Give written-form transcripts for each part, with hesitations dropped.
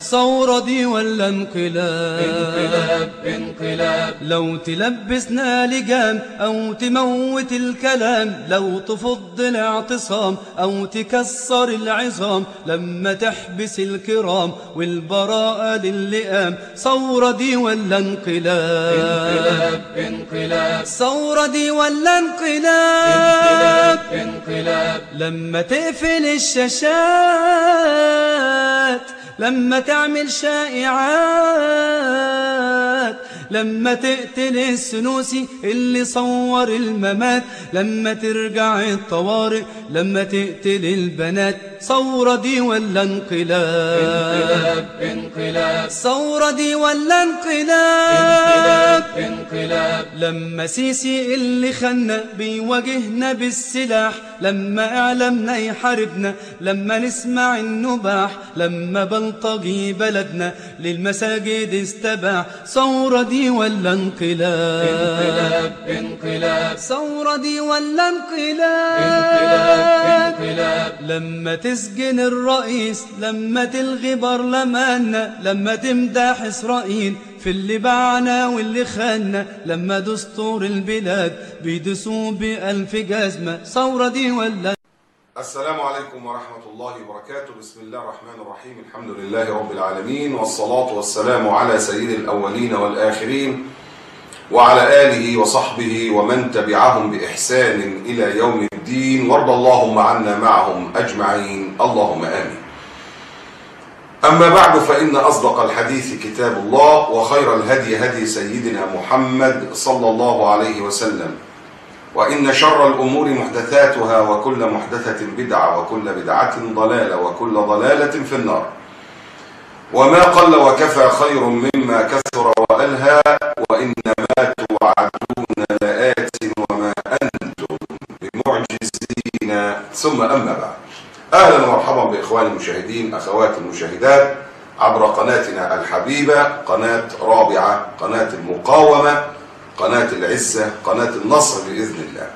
ثورة دي ولا انقلاب؟ انقلاب انقلاب. لو تلبسنا لجام أو تموت الكلام، لو تفض الاعتصام أو تكسر العظام، لما تحبس الكرام والبراءة للئام، ثورة دي ولا انقلاب؟ انقلاب انقلاب. ثورة دي ولا انقلاب انقلاب؟ انقلاب. لما تقفل الشاشات، لما تعمل شائعات، لما تقتل السنوسي اللي صور الممات، لما ترجع الطوارئ، لما تقتل البنات، ثورة دي ولا انقلاب؟ انقلاب انقلاب. ثورة دي ولا انقلاب انقلاب؟ انقلاب. لما سيسي اللي خلنا بيواجهنا بالسلاح، لما اعلامنا يحاربنا، لما نسمع النباح، لما بلطجي بلدنا للمساجد استباح، ثورة دي ولا انقلاب؟ انقلاب انقلاب. ثورة دي ولا انقلاب؟ انقلاب انقلاب. لما تسجن الرئيس، لما تلغي برلماننا، لما تمدح إسرائيل في اللي باعنا واللي خاننا، لما دستور البلاد بيدسوا بألف جزمة، ثورة دي ولا؟ السلام عليكم ورحمة الله وبركاته. بسم الله الرحمن الرحيم. الحمد لله رب العالمين، والصلاة والسلام على سيد الأولين والآخرين، وعلى آله وصحبه ومن تبعهم بإحسان إلى يوم الدين، وارض اللهم عنا معهم أجمعين، اللهم آمين. أما بعد، فإن أصدق الحديث كتاب الله، وخير الهدي هدي سيدنا محمد صلى الله عليه وسلم، وإن شر الأمور محدثاتها، وكل محدثة بدعة، وكل بدعة ضلالة، وكل ضلالة في النار. وما قل وكفى خير مما كثر وألهى، وإنما توعدون لآت وما أنتم بمعجزين. ثم أما بعد، أهلا ومرحبا بإخواني المشاهدين، أخواتي المشاهدات، عبر قناتنا الحبيبة، قناة رابعة، قناة المقاومة، قناة العزة، قناة النصر بإذن الله.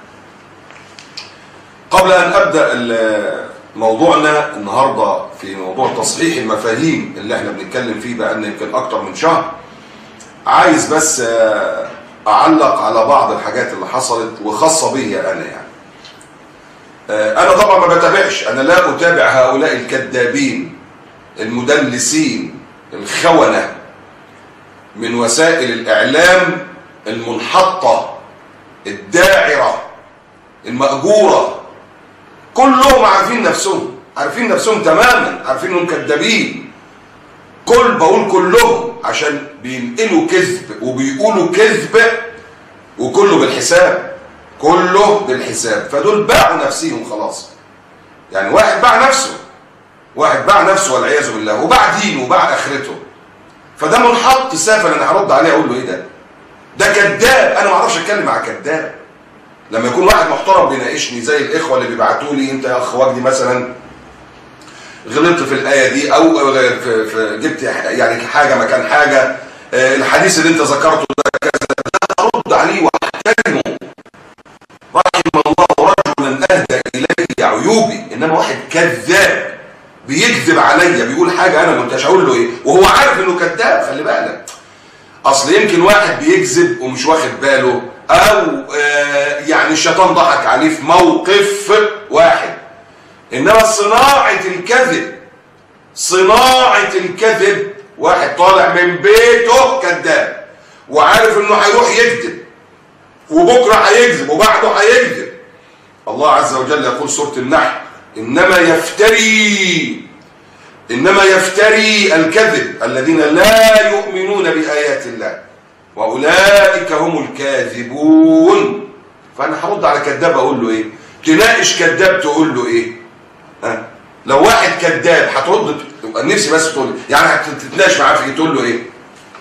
قبل أن أبدأ موضوعنا النهاردة في موضوع تصحيح المفاهيم اللي احنا بنتكلم فيه بقالنا يمكن أكتر من شهر، عايز بس أعلق على بعض الحاجات اللي حصلت وخاصة بي أنا. يعني أنا طبعا ما بتابعش، أنا لا أتابع هؤلاء الكذابين المدلسين الخونة من وسائل الإعلام المنحطة الداعرة المأجورة. كلهم عارفين نفسهم، عارفين نفسهم تماما، عارفين انهم كذابين. بقول كلهم عشان بينقلوا كذب وبيقولوا كذب، وكله بالحساب، كله بالحساب. فدول باعوا نفسهم خلاص. يعني واحد باع نفسه، واحد باع نفسه والعياذ بالله، وباع دينه وباع اخرته. فده منحط سافل. انا هرد عليه اقول له ايه ده كذاب. انا ما اعرفش اتكلم مع كذاب. لما يكون واحد محترم بيناقشني زي الاخوه اللي بيبعتوا لي، انت يا اخ وجدي مثلا غلطت في الايه دي، او في جبت يعني حاجه مكان حاجه، الحديث اللي انت ذكرته ده كذا، ارد عليه واحترمه. رحم الله رجلا اهدى الي عيوبي. انما واحد كذاب بيكذب عليا، بيقول حاجه انا ما كنتش هقول له ايه، وهو عارف انه كذاب. خلي بالك، اصل يمكن واحد بيكذب ومش واخد باله، او يعني الشيطان ضحك عليه في موقف واحد. انما صناعة الكذب واحد طالع من بيته كذاب، وعارف انه هيروح يكذب، وبكره هيكذب، وبعده هيكذب. الله عز وجل يقول سورة النحل: انما يفتري الكذب الذين لا يؤمنون بآيات الله، وأولئك هم الكاذبون. فأنا هرد على كذاب أقول له إيه؟ تناقش كذاب تقول له إيه؟ لو واحد كذاب هترد نفسي بس تقول يعني هتتناقش معاه في تقول له إيه؟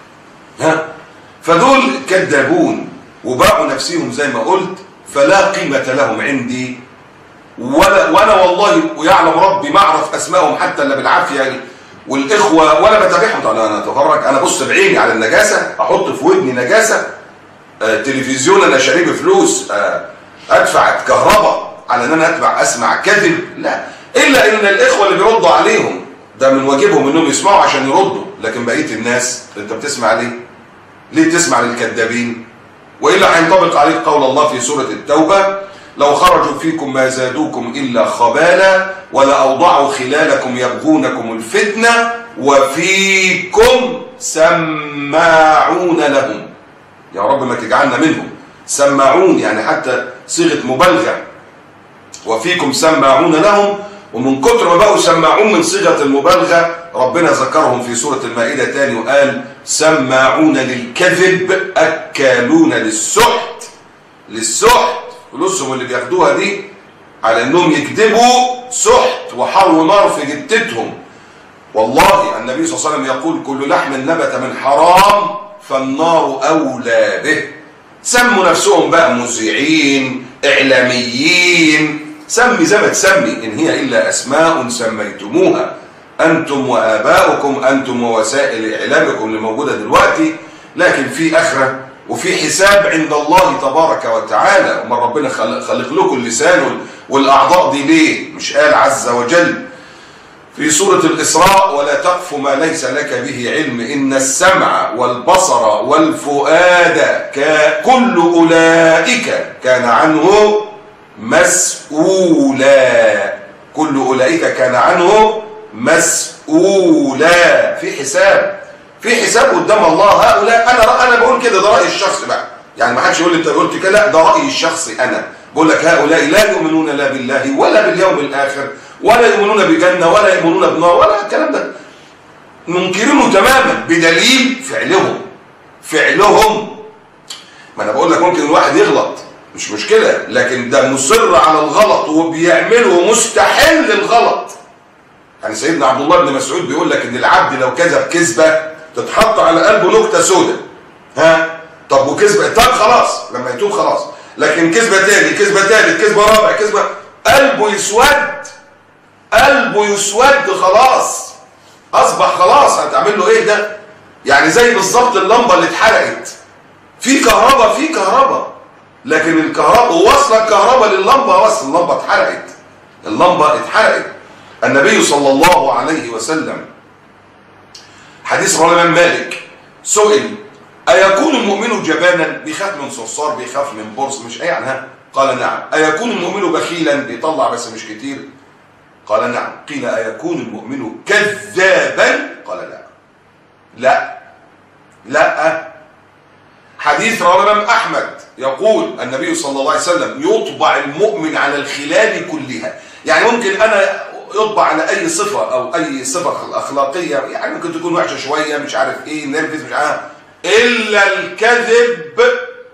فدول كذابون وباعوا نفسهم زي ما قلت، فلا قيمة لهم عندي. وأنا والله ويعلم ربي ما أعرف أسمائهم حتى إلا بالعافية يعني. والاخوه ولا بتابعهم. انا اتفرج، انا بص بعيني على النجاسه، احط في ودني نجاسه، تلفزيون انا شاريه بفلوس، ادفع كهرباء على ان انا اسمع كذب؟ لا، الا ان الاخوه اللي بيردوا عليهم ده من واجبهم انهم يسمعوا عشان يردوا، لكن بقيه الناس انت بتسمع ليه؟ ليه بتسمع للكذابين؟ والا هينطبق عليك قول الله في سوره التوبه: لو خرجوا فيكم ما زادوكم الا خبالا ولأوضعوا خلالكم يبغونكم الفتنه وفيكم سماعون لهم. يا رب ما تجعلنا منهم. سماعون يعني حتى صيغه مبالغه، وفيكم سماعون لهم. ومن كتر ما بقوا سماعون من صيغه المبالغه ربنا ذكرهم في سوره المائده تاني وقال: سماعون للكذب اكالون للسحت. فلوسهم اللي بياخدوها دي على انهم يكذبوا سحت وحروا نار في جتتهم. والله النبي صلى الله عليه وسلم يقول: كل لحم نبت من حرام فالنار اولى به. سموا نفسهم بقى مذيعين، اعلاميين، سمي زي ما تسمي، ان هي الا اسماء سميتموها انتم واباؤكم، انتم ووسائل اعلامكم اللي موجوده دلوقتي، لكن في اخره وفي حساب عند الله تبارك وتعالى. امال ربنا خلق لكم اللسان والاعضاء دي ليه؟ مش قال عز وجل في سورة الإسراء: ولا تقف ما ليس لك به علم إن السمع والبصر والفؤاد كل أولئك كان عنه مسؤولا. كل أولئك كان عنه مسؤولا. في حساب قدام الله. هؤلاء أنا بقول كده، ده رأيي الشخصي بقى، يعني ما حدش يقول لي أنت قلت كده، لا، ده رأيي الشخصي أنا بقول لك: هؤلاء لا يؤمنون لا بالله ولا باليوم الآخر ولا يؤمنون بجنة ولا يؤمنون بنار ولا الكلام ده، منكرينه تماما بدليل فعلهم. ما انا بقول لك ممكن الواحد يغلط مش مشكلة، لكن ده مصر على الغلط وبيعمله مستحيل الغلط. يعني سيدنا عبد الله بن مسعود بيقول لك ان العبد لو كذب كذبة تتحط على قلبه نكتة سوداء. طب وكذبة، طب خلاص لما يتوب خلاص، لكن كذبة تاني، كذبة تالت، كذبة رابع، كذبة، قلبه يسود خلاص، اصبح خلاص. هتعمل له ايه ده؟ يعني زي بالظبط اللمبه اللي اتحرقت، في كهرباء، لكن الكهرباء وصل الكهرباء لللمبه، اللمبه اتحرقت. النبي صلى الله عليه وسلم حديث رواه الإمام مالك سئل: ايكون المؤمن جبانا؟ بيخاف من صرصار، بيخاف من برص، مش اي عنها؟ قال: نعم. ايكون المؤمن بخيلا؟ بيطلع بس مش كتير؟ قال: نعم. قيل: أيكون المؤمن كذابا؟ قال: لا. حديث رواه الإمام أحمد يقول النبي صلى الله عليه وسلم: يطبع المؤمن على الخلال كلها. يعني ممكن أنا يطبع على أي صفة أو أي صفة أخلاقية، يعني ممكن تكون وحشة شوية، مش عارف إيه، نرفز، مش عارف، إلا الكذب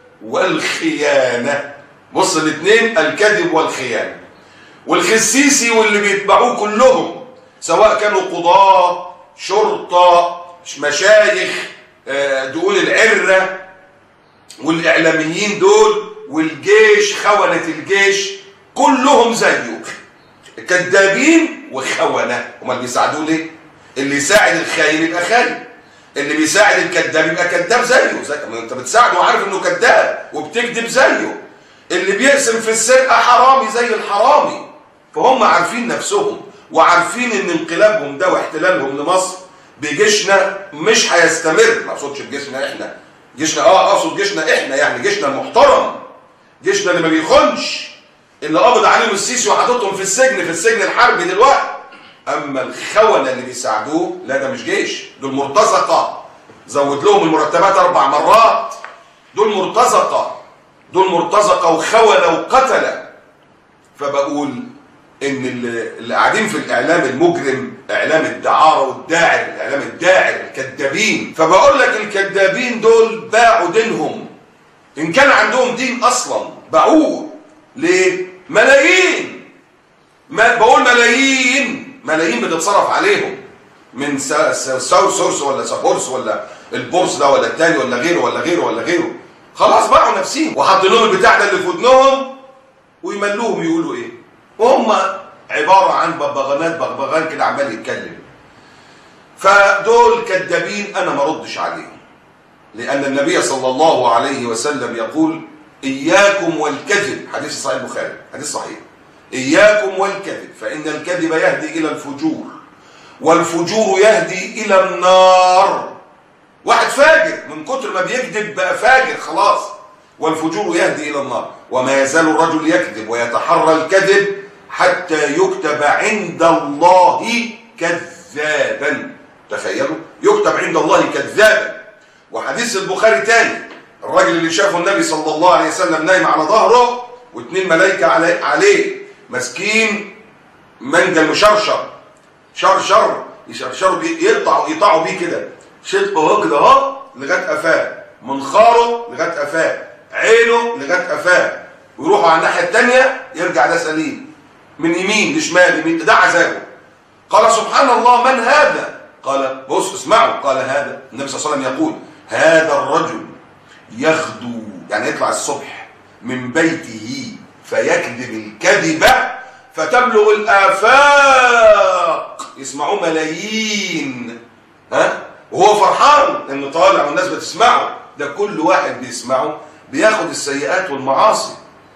والخيانة. بص الاثنين، الكذب والخيانة. والخسيسي واللي بيتبعوه كلهم، سواء كانوا قضاة، شرطة، مشايخ، دقون العرة، والإعلاميين دول، والجيش، خونة الجيش، كلهم زيه كذابين وخونة. امال بيساعدوه ليه؟ اللي يساعد الخاين يبقى خاين، اللي بيساعد الكذاب يبقى كذاب زيه. ما انت بتساعده وعارف انه كذاب وبتكذب زيه. اللي بيقسم في السرقة حرامي زي الحرامي. فهم عارفين نفسهم وعارفين ان انقلابهم ده واحتلالهم لمصر بجيشنا مش هيستمر. ما اقصدش بجيشنا احنا، جيشنا اقصد جيشنا احنا، يعني جيشنا المحترم، جيشنا اللي ما بيخونش، اللي قبض عليهم السيسي وحاططهم في السجن الحربي دلوقتي. اما الخونة اللي بيساعدوه لا، ده مش جيش، دول مرتزقة، زود لهم المرتبات 4 مرات. دول مرتزقة وخونة وقتلة. فبقول ان اللي قاعدين في الاعلام المجرم، اعلام الدعارة والداعر، الاعلام الداعر، الكذابين، فبقول لك الكذابين دول باعوا دينهم، ان كان عندهم دين اصلا باعوه. ليه؟ ملايين، بقول ملايين بتتصرف عليهم من سورس ولا سابورس ولا البورس ده ولا التاني ولا غيره. خلاص باعوا نفسهم وحاطين لهم البتاع ده اللي في ودنهم ويملوهم يقولوا ايه، وهم عباره عن بغبغان كده عمال يتكلم. فدول كذابين، انا ما ردش عليهم، لان النبي صلى الله عليه وسلم يقول: اياكم والكذب. حديث صحيح البخاري، حديث صحيح: اياكم والكذب فان الكذب يهدي الى الفجور، والفجور يهدي إلى النار. واحد فاجر من كتر ما بيكذب بقى فاجر خلاص. والفجور يهدي إلى النار. وما يزال الرجل يكذب ويتحرى الكذب حتى يكتب عند الله كذابا. تخيلوا، يكتب عند الله كذابا. وحديث البخاري تاني، الراجل اللي شافه النبي صلى الله عليه وسلم نايم على ظهره واثنين ملائكة عليه ماسكين منجل مشرشر، شرشر يشرشروا بيه، يقطعوا بيه كده، شدقه كده اهو لغايه قفاه، منخاره لغايه قفاه، عينه لغايه قفاه، ويروحوا على الناحيه الثانيه يرجع ده سليم من يمين لشمال يمين. ده عذابه. قال سبحان الله من هذا؟ قال بص اسمعوا، قال هذا النبي صلى الله عليه وسلم يقول هذا الرجل يغدو، يعني يطلع الصبح من بيته فيكذب الكذبة فتبلغ الآفاق، يسمعوه ملايين، وهو فرحان انه طالع والناس بتسمعه. ده كل واحد بيسمعه بياخد السيئات والمعاصي.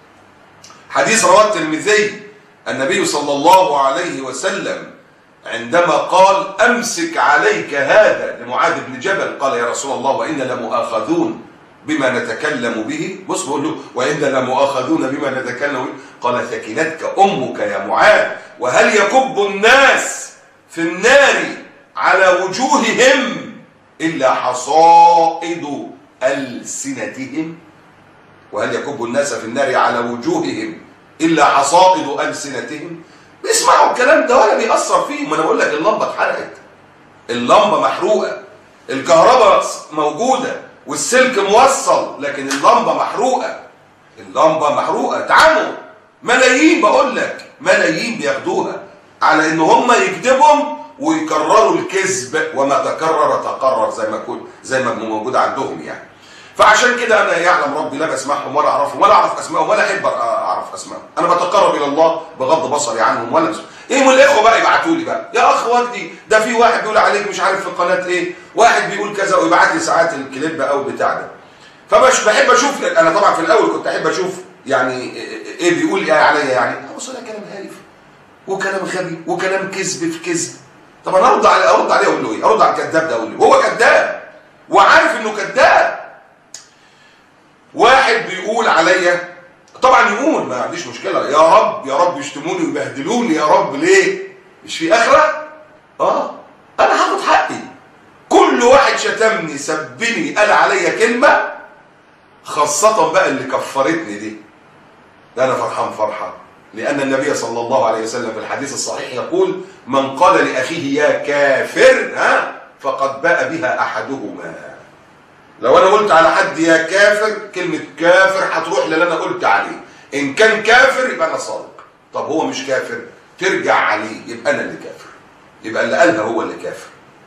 حديث رواه الترمذي النبي صلى الله عليه وسلم عندما قال امسك عليك هذا لمعاذ بن جبل، قال يا رسول الله وإنا لمؤاخذون بما نتكلم به. بص بقول له وإنا لمؤاخذون بما نتكلم به. قال ثكلتك أمك يا معاذ، وهل يكب الناس في النار على وجوههم إلا حصائد ألسنتهم؟ وهل يكب الناس في النار على وجوههم إلا حصائد ألسنتهم؟ بيسمعوا الكلام ده ولا بيأثر فيهم. ما أنا بقول لك اللمبة اتحرقت، اللمبة محروقة، الكهرباء موجودة والسلك موصل، لكن اللمبة محروقة، اللمبة محروقة. تعالوا ملايين، بقول لك ملايين بياخدوها على ان هم يكذبهم ويكرروا الكذب، وما تكرر تقرر زي ما موجود عندهم يعني. فعشان كده انا يعلم ربي لا بسمعهم ولا اعرفهم ولا اعرف اسمائهم ولا احب اعرف اسمائهم. انا بتقرب الى الله بغض بصري عنهم ولا ايه. من الاخوه بقى يبعتوا لي بقى يا اخ وجدي ده في واحد بيقول عليك مش عارف في القناه ايه، واحد بيقول كذا، ويبعت لي ساعات الكليب او بتاع ده. فمش بحب اشوف. انا طبعا في الاول كنت احب اشوف يعني ايه بيقول ايه عليا، يعني ابص ده كلام هايف وكلام غبي وكلام كذب في كذب. طب انا ارد عليه اقول له ايه؟ ارد على الكذاب ده اقول له هو كذاب وعارف انه كذاب. واحد بيقول عليا، طبعا يقول ما عنديش مشكله، يا رب يا رب يشتموني ويبهدلوني يا رب، ليه؟ مش في اخره؟ انا هاخد حقي. كل واحد شتمني سبني قال عليا كلمه، خاصه بقى اللي كفرتني دي، ده انا فرحان فرحه، لان النبي صلى الله عليه وسلم في الحديث الصحيح يقول من قال لاخيه يا كافر فقد باء بها احدهما. لو انا قلت على حد يا كافر، كلمه كافر هتروح للي انا قلت عليه. ان كان كافر يبقى انا صادق، طب هو مش كافر ترجع عليه يبقى انا اللي كافر، يبقى اللي قالها هو اللي كافر.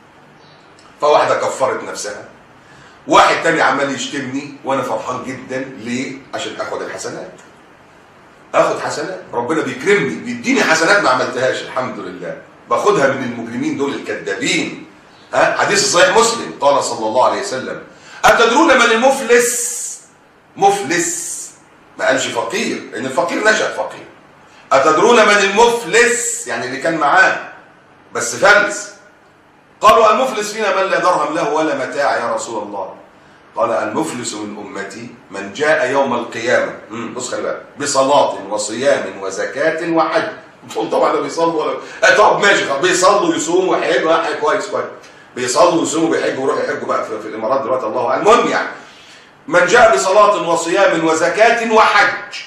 فواحده كفرت نفسها، واحد تاني عمال يشتمني وانا فرحان جدا. ليه؟ عشان اخد الحسنات، اخد حسنات. ربنا بيكرمني بيديني حسنات ما عملتهاش الحمد لله، باخدها من المجرمين دول الكذابين. حديث صحيح مسلم قال صلى الله عليه وسلم أتدرون من المفلس؟ مفلس، ما قالش فقير، لأن الفقير نشأ فقير. أتدرون من المفلس؟ يعني اللي كان معاه بس فلس. قالوا المفلس فينا من لا درهم له ولا متاع يا رسول الله. قال المفلس من أمتي من جاء يوم القيامة، بص خلي بالك، بصلاة وصيام وزكاة وحج. طبعا لا بيصلوا ولا طب ماشي، بيصلوا ويصوموا ويحجوا، كويس كويس، بيصلوا ويصوموا وبيحجوا ويروحوا يحجوا بقى في الامارات دلوقتي الله اعلم. المهم يعني من جاء بصلاة وصيام وزكاة وحج.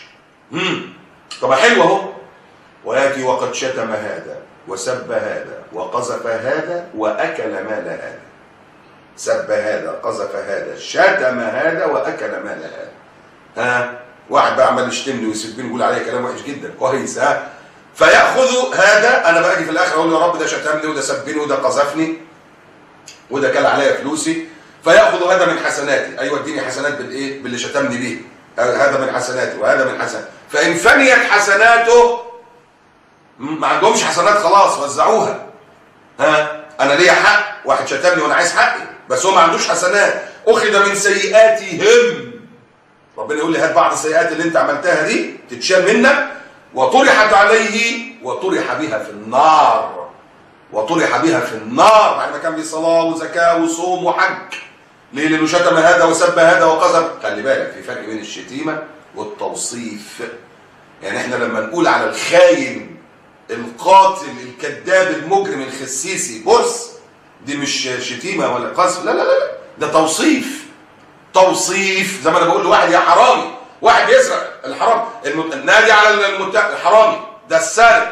طب حلو اهو. وياتي وقد شتم هذا وسب هذا وقذف هذا واكل مال هذا. سب هذا، قذف هذا، شتم هذا واكل مال هذا. واحد بقى عمال يشتمني ويسبني ويقول عليا كلام وحش جدا، كويس فياخذ هذا، انا باجي في الاخر اقول يا رب ده شتمني وده سبني وده قذفني وده كل عليا فلوسي، فياخذ هذا من حسناتي. ايوه اديني حسنات بالايه؟ باللي شتمني بيه، هذا من حسناتي وهذا من حسناتي. فان فنيت حسناته، ما عندهمش حسنات خلاص وزعوها. انا ليا حق، واحد شتمني وانا عايز حقي، بس هو ما عندوش حسنات، اخذ من سيئاتهم. ربنا يقول لي هات بعض السيئات اللي انت عملتها دي تتشال منك، وطرحت عليه وطرح بها في النار. وطرح بها في النار بعد ما كان في صلاة وزكاة وصوم وحج. ليه؟ لأنه شتم هذا وسب هذا وقذف. خلي بالك في فرق بين الشتيمة والتوصيف. يعني احنا لما نقول على الخاين القاتل الكذاب المجرم الخسيسي برص، دي مش شتيمة ولا قذف، لا لا لا، ده توصيف. توصيف زي ما انا بقول لواحد يا حرامي، واحد بيسرق الحرام، نادي على الحرامي ده السارق.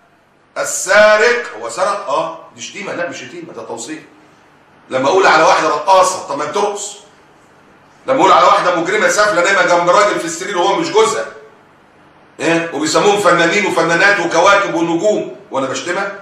السارق هو سرق، دي شتيمة؟ لا مش شتيمة، ده توصيف. لما اقول على واحده رقاصه، طب ما بترقص. لما اقول على واحده مجرمه سافله نايمه جنب راجل في السرير وهو مش جوزها، وبيسموهم فنانين وفنانات وكواكب ونجوم، وانا بشتمها؟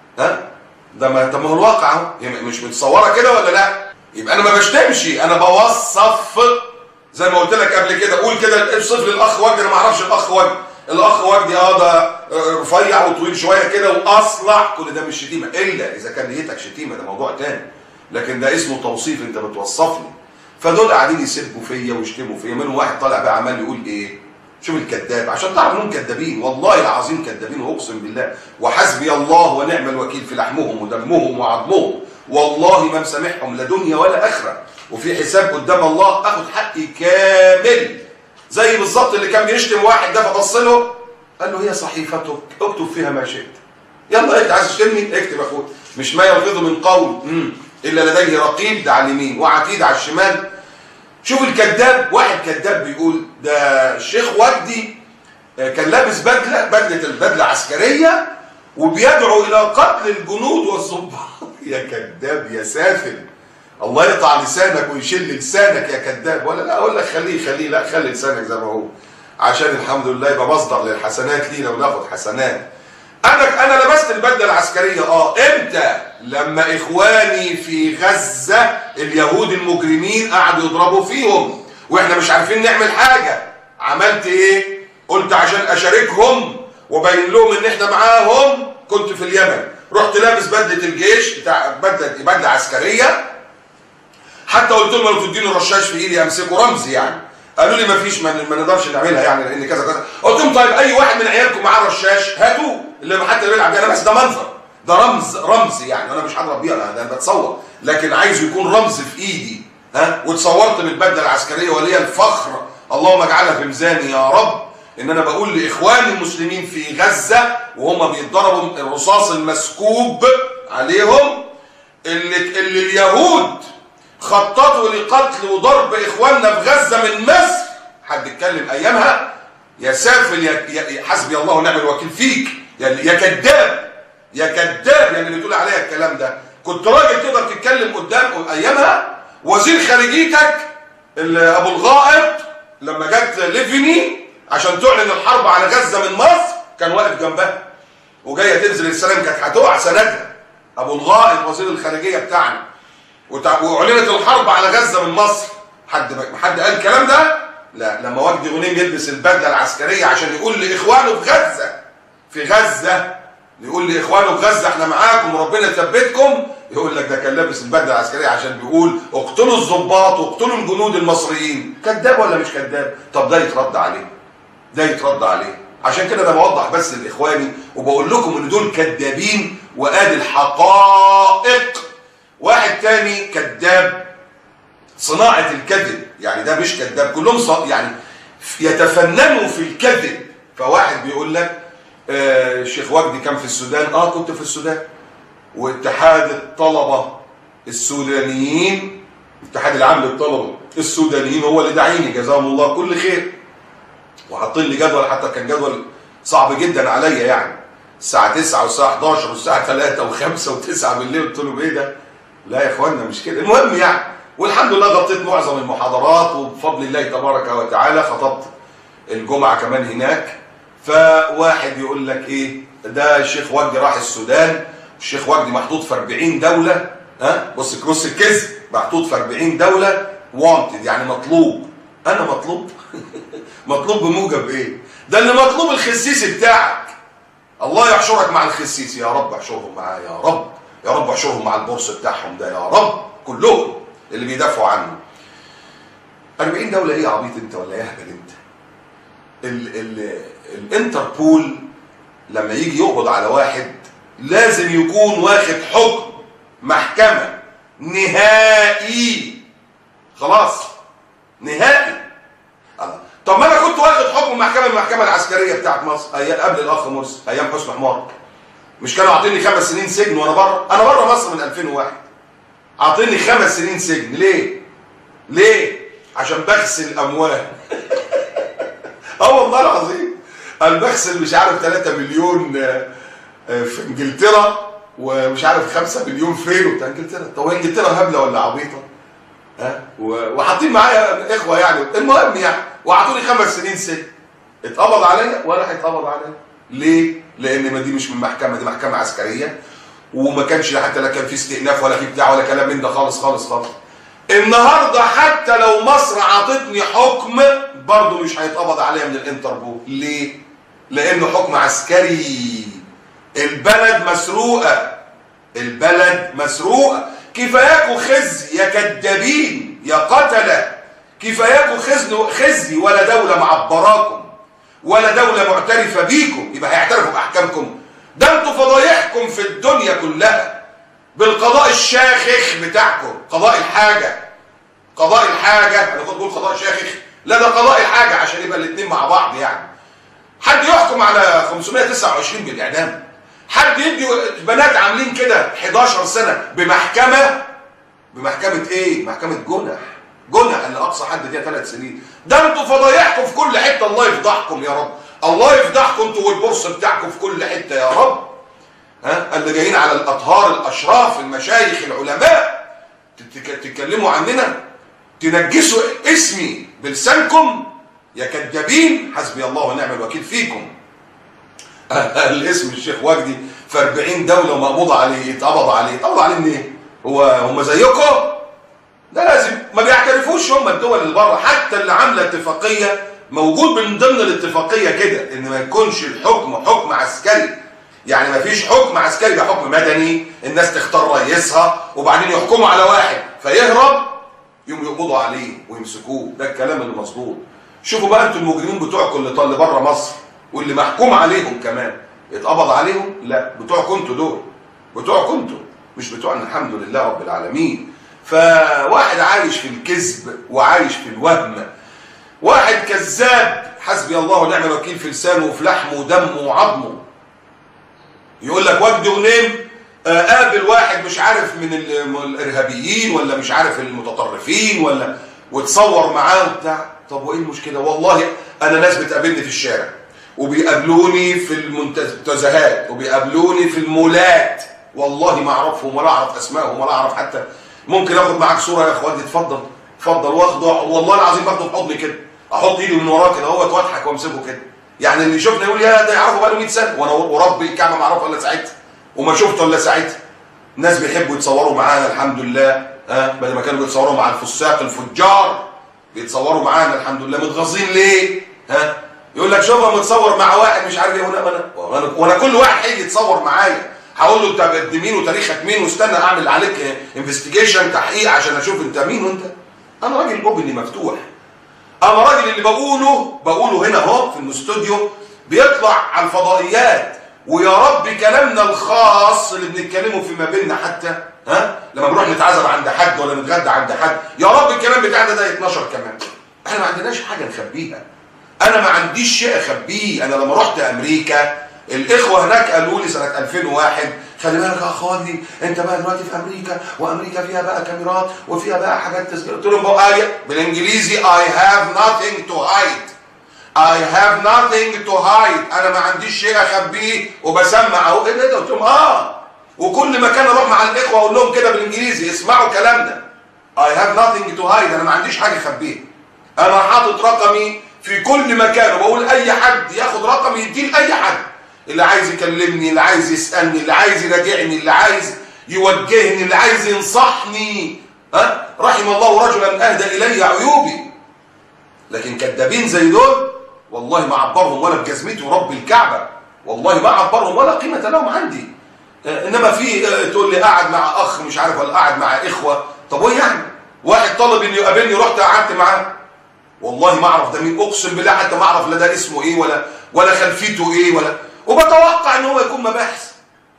ده ما هو الواقع اهو، مش متصوره كده ولا لا؟ يبقى انا ما بشتمش، انا بوصف. زي ما قلت لك قبل كده، قول كده اوصف لي الاخ وجدي، انا ما اعرفش الاخ وجدي. الاخ وجدي ده رفيع وطويل شويه كده واصلع، كل ده مش شتيمه، الا اذا كان نيتك شتيمه، ده موضوع تاني. لكن ده اسمه توصيف، انت بتوصفني. فدول قاعدين يسبوا فيا ويشتموا فيا. منهم واحد طالع بقى عمال يقول ايه؟ شوف الكذاب، عشان تعرف انهم كذابين، والله العظيم كذابين، واقسم بالله وحسبي الله ونعم الوكيل في لحمهم ودمهم وعظمهم، والله ما مسامحهم لا دنيا ولا اخره، وفي حساب قدام الله اخد حقي كامل. زي بالظبط اللي كان بيشتم واحد ده، فبص له قال له هي صحيفتك اكتب فيها ما شئت. يلا انت عايز تشتمني اكتب يا اخويا. مش ما يلفظ من قول الا لديه رقيب، ده على اليمين وعتيد على الشمال. شوف الكذاب، واحد كذاب بيقول ده الشيخ وجدي كان لابس بدله عسكريه وبيدعو الى قتل الجنود والضباط. يا كذاب يا سافل، الله يقطع لسانك ويشل لسانك يا كذاب. ولا لا اقول لك خليه، لا خلي لسانك زي ما هو، عشان الحمد لله يبقى مصدر للحسنات لينا وناخد حسنات. انا لبست البدله العسكريه امتى؟ لما اخواني في غزه اليهود المجرمين قعدوا يضربوا فيهم واحنا مش عارفين نعمل حاجه. عملت ايه؟ قلت عشان اشاركهم وبين لهم ان احنا معاهم. كنت في اليمن، رحت لابس بدله الجيش بتاع بدله عسكريه، حتى قلت لهم لو تديني رشاش في ايدي امسكه رمزي يعني. قالوا لي مفيش، ما نقدرش نعملها يعني لان كذا كذا. قلت لهم طيب اي واحد من عيالكم معاه رشاش هاتوه، اللي حتى اللي بيلعب بيه انا بس ده منظر، ده رمز يعني، انا مش هضرب بيه، انا بتصور، لكن عايزه يكون رمز في ايدي. واتصورت بالبدله العسكريه وليا الفخر، اللهم اجعلها في ميزاني يا رب، ان انا بقول لاخواني المسلمين في غزه وهم بيتضربوا الرصاص المسكوب عليهم، اللي اليهود خططوا لقتل وضرب اخواننا في غزه من مصر. حد اتكلم ايامها؟ يا سافل، يا حسبي الله ونعم الوكيل فيك، يا كذاب يا كذاب، يعني اللي بتقول عليا الكلام ده. كنت راجل تقدر تتكلم قدام ايامها. وزير خارجيتك ابو الغائط لما جت ليفيني عشان تعلن الحرب على غزه من مصر كان واقف جنبها وجايه تنزل السلام، كانت هتقع سندها. ابو الغائط وزير الخارجيه بتاعنا، واعلنت الحرب على غزه من مصر. حد قال الكلام ده؟ لا. لما وجدي غنيم يلبس البدله العسكريه عشان يقول لاخوانه في غزه يقول لاخوانه في غزه احنا معاكم وربنا يثبتكم، يقول لك ده كان لابس البدله العسكريه عشان بيقول اقتلوا الضباط واقتلوا الجنود المصريين. كذاب ولا مش كذاب؟ طب ده يترد عليه. عشان كده انا بوضح بس لاخواني وبقول لكم ان دول كذابين، وادي الحقائق. واحد تاني كذاب صناعه الكذب، يعني ده مش كذاب، كلهم يعني يتفننوا في الكذب. فواحد بيقول لك الشيخ وجدي كان في السودان. كنت في السودان، واتحاد الطلبه السودانيين، الاتحاد العام للطلبه السودانيين هو اللي داعيني جزاهم الله كل خير، وحاطين لي جدول، حتى كان جدول صعب جدا عليا يعني، الساعه 9 والساعه 11 والساعه 3 و5 و9 بالليل. قلت لهم ايه ده؟ لا يا اخوانا مش كده. المهم يعني، والحمد لله غطيت معظم المحاضرات، وبفضل الله تبارك وتعالى خطبت الجمعه كمان هناك. فواحد يقول لك ايه ده؟ الشيخ وجدي راح السودان، الشيخ وجدي محطوط في 40 دوله. بص الكذب، محطوط في 40 دوله وانتد، يعني مطلوب. انا مطلوب؟ مطلوب بموجب ايه؟ ده اللي مطلوب الخسيسي بتاعك. الله يحشرك مع الخسيسي يا رب، احشرهم معاه يا رب، يا رب احشرهم مع البورس بتاعهم ده يا رب، كلهم اللي بيدافعوا عنه. 40 دوله ايه يا عبيط انت ولا ايه اهبل انت؟ الانتربول لما يجي يقبض على واحد لازم يكون واخد حكم محكمة نهائي. خلاص نهائي. طب ما انا كنت واخد حكم محكمة من المحكمة العسكرية بتاعت مصر ايام قبل الاخ مرسي، ايام حسني حمار، مش كانوا عاطيني 5 سنين سجن وانا بره؟ انا بره مصر من 2001، عاطيني 5 سنين سجن. ليه؟ ليه؟ عشان بغسل اموال. والله العظيم انا بغسل مش عارف 3 مليون في انجلترا، ومش عارف 5 مليون فين وبتاع انجلترا. طب انجلترا هبله ولا عبيطه؟ وحاطين معايا اخوه يعني، المهم يعني، وعطوني 5 سنين سجن. اتقبض عليا ولا هيتقبض عليا؟ ليه؟ لان ما دي مش من محكمه، دي محكمه عسكريه، وما كانش حتى لا كان في استئناف ولا في بتاع ولا كلام من ده خالص خالص خالص. النهارده حتى لو مصر عطتني حكم برضه مش هيتقبض عليا من الانتربول. ليه؟ لانه حكم عسكري. البلد مسروقه، البلد مسروقه. كفاياكوا خزي يا كدابين يا قتله، كفاياكوا خزي. ولا دوله معبراكم ولا دوله معترفه بيكم، يبقى هيعترفوا باحكامكم؟ ده انتوا فضايحكم في الدنيا كلها بالقضاء الشاخخ بتاعكم. قضاء الحاجه، قضاء الحاجه، انا كنت بقول قضاء شاخخ، لا ده قضاء الحاجه عشان يبقى الاثنين مع بعض. يعني حد يحكم على 529 بالاعدام؟ حد يدي بنات عاملين كده 11 سنه بمحكمه ايه؟ محكمه جنح اللي اقصى حد فيها 3 سنين. ده انتوا فضايحكم في كل حته. الله يفضحكم يا رب، الله يفضحكم انتوا والبورصه بتاعكم في كل حته يا رب. اللي جايين على الاطهار الاشراف المشايخ العلماء تتكلموا عننا، تنجسوا اسمي بلسانكم يا كذابين. حسبي الله ونعم الوكيل فيكم. الاسم الشيخ وجدي في 40 دوله ومقبوض عليه، يتقبض عليه. يتقبض عليه منين؟ هم زيكم؟ ده لازم ما بيعترفوش هم الدول اللي بره. حتى اللي عامله اتفاقيه موجود من ضمن الاتفاقيه كده ان ما يكونش الحكم حكم عسكري. يعني ما فيش حكم عسكري، ده حكم مدني، الناس تختار رئيسها وبعدين يحكموا على واحد فيهرب يقوموا يقبضوا عليه ويمسكوه. ده الكلام اللي مظبوط. شوفوا بقى انتوا المجرمين بتوعكم اللي بره مصر واللي محكوم عليهم كمان يتقبض عليهم؟ لا، بتوعكم انتوا دول، بتوعكم انتوا، مش بتوعنا الحمد لله رب العالمين. فواحد عايش في الكذب وعايش في الوهم، واحد كذاب حسبي الله ونعم الوكيل في لسانه وفي لحمه ودمه وعظمه. يقول لك وجدي غنيم قابل واحد مش عارف من الارهابيين ولا مش عارف المتطرفين ولا، وتصور معاه وبتاع. طب وايه المشكله؟ والله انا ناس بتقابلني في الشارع وبيقابلوني في المنتزهات وبيقابلوني في المولات، والله ما اعرفهم ولا اعرف اسمائهم ولا اعرف حتى. ممكن اخد معاك صوره يا اخواتي؟ اتفضل اتفضل. واخده والله العظيم باخده في حضني كده، احط ايدي من وراه كده اهوت واضحك وامسكه كده. يعني اللي يشوفني يقول يا ده يعرفه بقاله 100 سنه، وانا وربي الكعبه ما اعرفه الا ساعتها وما شفته الا ساعتها. الناس بيحبوا يتصوروا معانا الحمد لله، بدل ما كانوا بيتصوروا مع الفساق الفجار بيتصوروا معانا الحمد لله. متغاظين ليه؟ يقول لك شوف متصور مع واحد مش عارف ايه. وانا كل واحد هيجي يتصور معايا هقول له انت قد مين وتاريخك مين، واستنى اعمل عليك انفستيجيشن تحقيق عشان اشوف انت مين. وانت انا راجل اوبني مفتوح، انا راجل اللي بقوله هنا اهو في الاستوديو بيطلع على الفضائيات. ويا رب كلامنا الخاص اللي بنتكلمه فيما بيننا حتى لما بنروح نتعزم عند حد ولا نتغدى عند حد، يا رب الكلام بتاعنا ده يتنشر كمان. احنا ما عندناش حاجه نخبيها، انا ما عنديش شيء اخبيه. انا لما رحت امريكا الاخوه هناك قالوا لي سنه 2001 خلي بالك يا اخواني انت بقى دلوقتي في امريكا، وامريكا فيها بقى كاميرات وفيها بقى حاجات تسجيل. قلت لهم بقى بالانجليزي I have nothing to hide. I have nothing to hide. انا ما عنديش شيء اخبيه وبسمع اهو. ايه ده؟ قلت لهم وكل مكان اروح مع الاخوه اقول لهم كده بالانجليزي اسمعوا كلامنا. I have nothing to hide. انا ما عنديش حاجه اخبيها. انا حاطط رقمي في كل مكان وبقول اي حد ياخد رقمي يديه لاي حد. اللي عايز يكلمني، اللي عايز يسالني، اللي عايز يراجعني، اللي عايز يوجهني، اللي عايز ينصحني. رحم الله رجلا اهدى الي عيوبي. لكن كذابين زي دول والله ما عبرهم ولا بجزمتي ورب الكعبه، والله ما عبرهم ولا قيمه لهم عندي. انما في تقول لي قاعد مع اخ مش عارف ولا قاعد مع اخوه. طب وايه يعني؟ واحد طلب انه يقابلني رحت قعدت معاه، والله ما اعرف ده مين، اقسم بالله حتى ما اعرف لا ده اسمه ايه ولا خلفيته ايه وبتوقع ان هو يكون مباحث.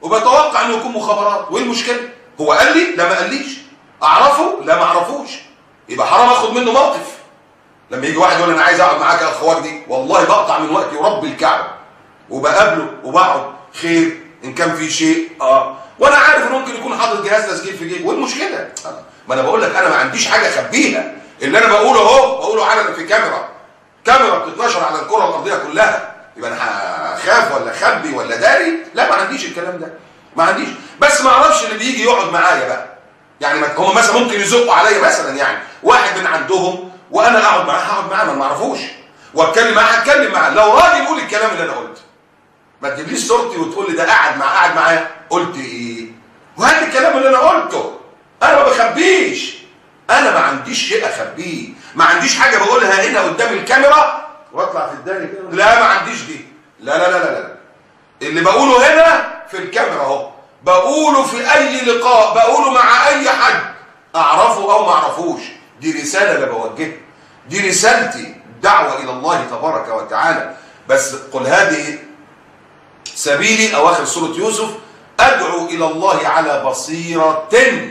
وبتوقع انه يكون مخابرات. وايه المشكله؟ هو قال لي؟ لا ما قاليش. اعرفه؟ لا ما اعرفوش. يبقى حرام اخد منه موقف. لما يجي واحد يقول انا عايز اقعد معاك يا اخ وجدي، والله بقطع من وقتي ورب الكعبه وبقابله وبقعد خير ان كان في شيء وانا عارف انه ممكن يكون حاطط جهاز تسجيل في جيبه. وايه المشكله؟ ما انا بقول لك انا ما عنديش حاجه اخبيها. اللي انا بقوله اهو بقوله علنا في كاميرا بتتنشر على الكره الارضيه كلها. يبقى انا هخاف ولا اخبي ولا داري؟ لا ما عنديش الكلام ده، ما عنديش. بس ما اعرفش اللي بيجي يقعد معايا بقى، يعني هم مثلا ممكن يزقوا عليا مثلا، يعني واحد من عندهم وانا اقعد معاه هقعد معاه، ما اعرفوش واتكلم معاه هتكلم معاه. لو راجل يقول الكلام اللي انا قلته، ما تجيبليش صورتي وتقول لي ده قاعد معايا قلت ايه، وهات الكلام اللي انا قلته. انا ما بخبيش، انا ما عنديش شيء اخبيه، ما عنديش حاجه بقولها هنا قدام الكاميرا واطلع في الداري كده، لا ما عنديش دي. لا لا لا لا لا، اللي بقوله هنا في الكاميرا اهو، بقوله في اي لقاء، بقوله مع اي حد اعرفه او ما اعرفوش. دي رساله اللي بوجهها، دي رسالتي، دعوه الى الله تبارك وتعالى. بس قل هذه سبيلي، اواخر سوره يوسف، ادعو الى الله على بصيره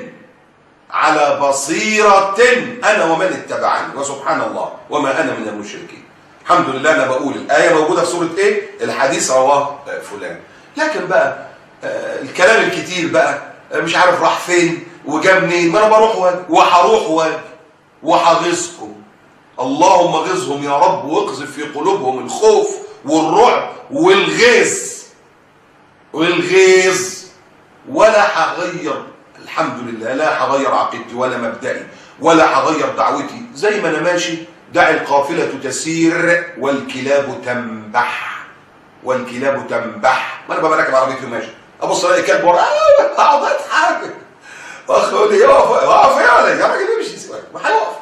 انا ومن اتبعني، وسبحان الله وما انا من المشركين. الحمد لله. انا بقول الايه موجوده في سوره ايه؟ الحديث رواه فلان. لكن بقى الكلام الكتير بقى مش عارف راح فين وجا منين. ما انا بروح واجي وحغيظكم. اللهم غيظهم يا رب، واقذف في قلوبهم الخوف والرعب والغيظ. ولا هغير، الحمد لله لا هغير عقيدتي ولا مبدئي ولا هغير دعوتي. زي ما انا ماشي، دع القافله تسير والكلاب تنبح. ما انا ببقى راكب عربيتي وماشي، ابص الاقي كلب ورا، اقعد اضحك، واخ يقول لي اقف يا ولد، يا راجل امشي سيبك، ما هيقف.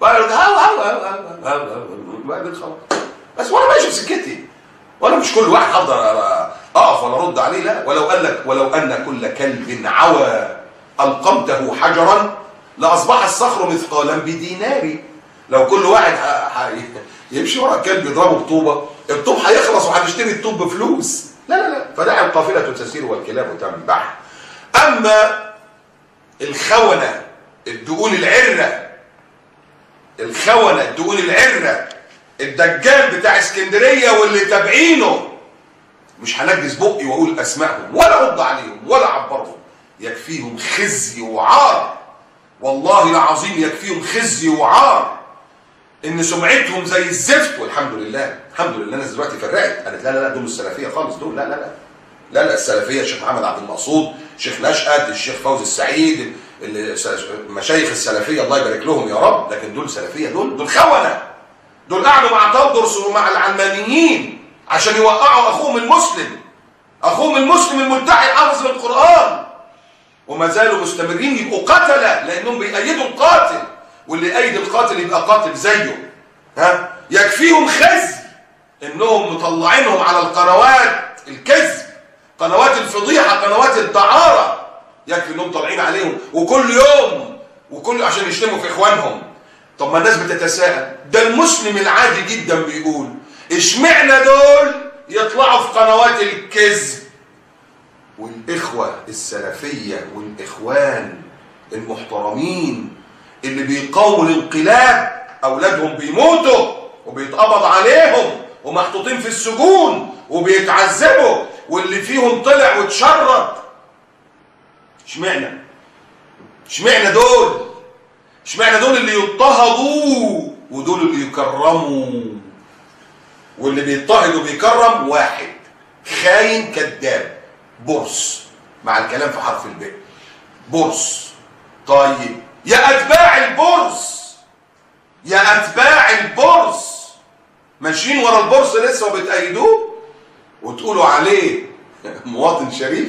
بعدين خلاص. بس وانا ماشي في سكتي، وانا مش كل واحد هفضل اقف ولا ارد عليه. لا. ولو ان كل كلب عوى القمته حجرا لاصبح الصخر مثقالا بدينار. لو كل واحد يمشي ورا الكلب يضربه بطوبه، الطوب هيخلص وهنشتري الطوب بفلوس. لا. فدع القافله تسير والكلاب تنبح. اما الخونه الدقون العره الدجال بتاع اسكندريه واللي تابعينه، مش هنجز بقي واقول اسمائهم ولا ارد عليهم ولا اعبرهم. يكفيهم خزي وعار، والله العظيم يكفيهم خزي وعار ان سمعتهم زي الزفت. والحمد لله الناس دلوقتي فرقت، قالت لا دول السلفيه خالص، دول لا السلفيه الشيخ محمد عبد المقصود، الشيخ نشأت، الشيخ فوزي السعيد، مشايخ السلفيه الله يبارك لهم يا رب. لكن دول سلفيه، دول خونه، دول قعدوا مع تودرس ومع العلمانيين عشان يوقعوا اخوهم المسلم الملتحي حافظ القران، وما زالوا مستمرين يبقوا قتله لانهم بيأيدوا القاتل، واللي يأيد القاتل يبقى قاتل زيه. يكفيهم خزي انهم مطلعينهم على القنوات الكذب، قنوات الفضيحه، قنوات الدعاره. يكفي انهم طالعين عليهم وكل يوم عشان يشتموا في اخوانهم. طب ما الناس بتتساءل، ده المسلم العادي جدا بيقول اشمعنى دول يطلعوا في قنوات الكذب والاخوه السلفيه والاخوان المحترمين اللي بيقاوموا الانقلاب اولادهم بيموتوا وبيتقبض عليهم ومحطوطين في السجون وبيتعذبوا، واللي فيهم طلع واتشرد؟ اشمعنى دول اللي يضطهدوا ودول اللي يكرموا؟ واللي بيضطهد وبيكرم واحد خاين كذاب برص، مع الكلام في حرف الباء، برص. طيب يا اتباع البرص ماشيين ورا البرص لسه وبتأيدوه وتقولوا عليه مواطن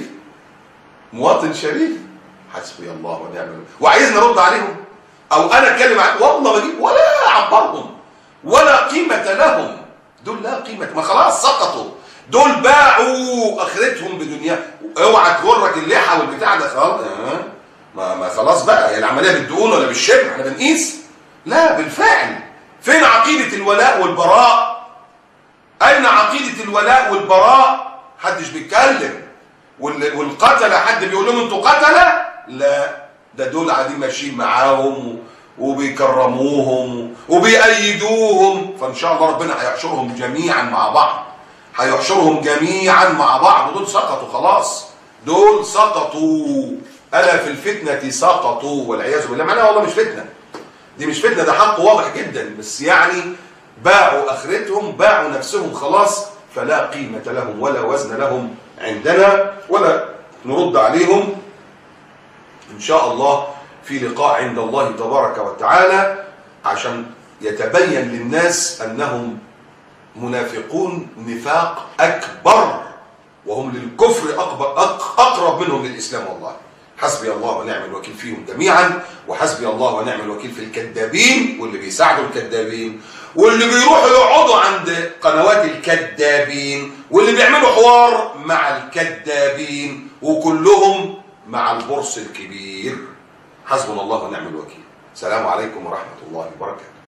شريف. حسبي الله ونعم الوكيل. وعايزني ارد عليهم او انا اتكلم والله بجيب ولا اعبرهم ولا قيمه لهم. دول لا قيمه، ما خلاص سقطوا، دول باعوا اخرتهم بدنيا. اوعى تغرك اللحى والبتاع ده خلاص، ما خلاص بقى، هي العمليه بالدقون ولا بالشبر؟ احنا بنقيس؟ لا، بالفعل. فين عقيده الولاء والبراء؟ اين عقيده الولاء والبراء؟ محدش بيتكلم. والقتله حد بيقول لهم انتوا قتله؟ لا، ده دول قاعدين ماشيين معاهم وبيكرموهم وبيأيدوهم. فان شاء الله ربنا هيحشرهم جميعا مع بعض، هيحشرهم جميعا مع بعض. ودول سقطوا خلاص، دول سقطوا. ألا في الفتنة سقطوا والعياذ بالله. معناها والله مش فتنة، دي مش فتنة، ده حق واضح جدا، بس يعني باعوا آخرتهم، باعوا نفسهم خلاص، فلا قيمة لهم ولا وزن لهم عندنا ولا نرد عليهم. إن شاء الله في لقاء عند الله تبارك وتعالى عشان يتبين للناس أنهم منافقون نفاق أكبر، وهم للكفر أقرب منهم للإسلام. والله حسبي الله ونعم الوكيل فيهم جميعا، وحسبي الله ونعم الوكيل في الكذابين واللي بيساعدوا الكذابين واللي بيروحوا يقعدوا عند قنوات الكذابين واللي بيعملوا حوار مع الكذابين، وكلهم مع البرص الكبير. حسبنا الله ونعم الوكيل. السلام عليكم ورحمة الله وبركاته.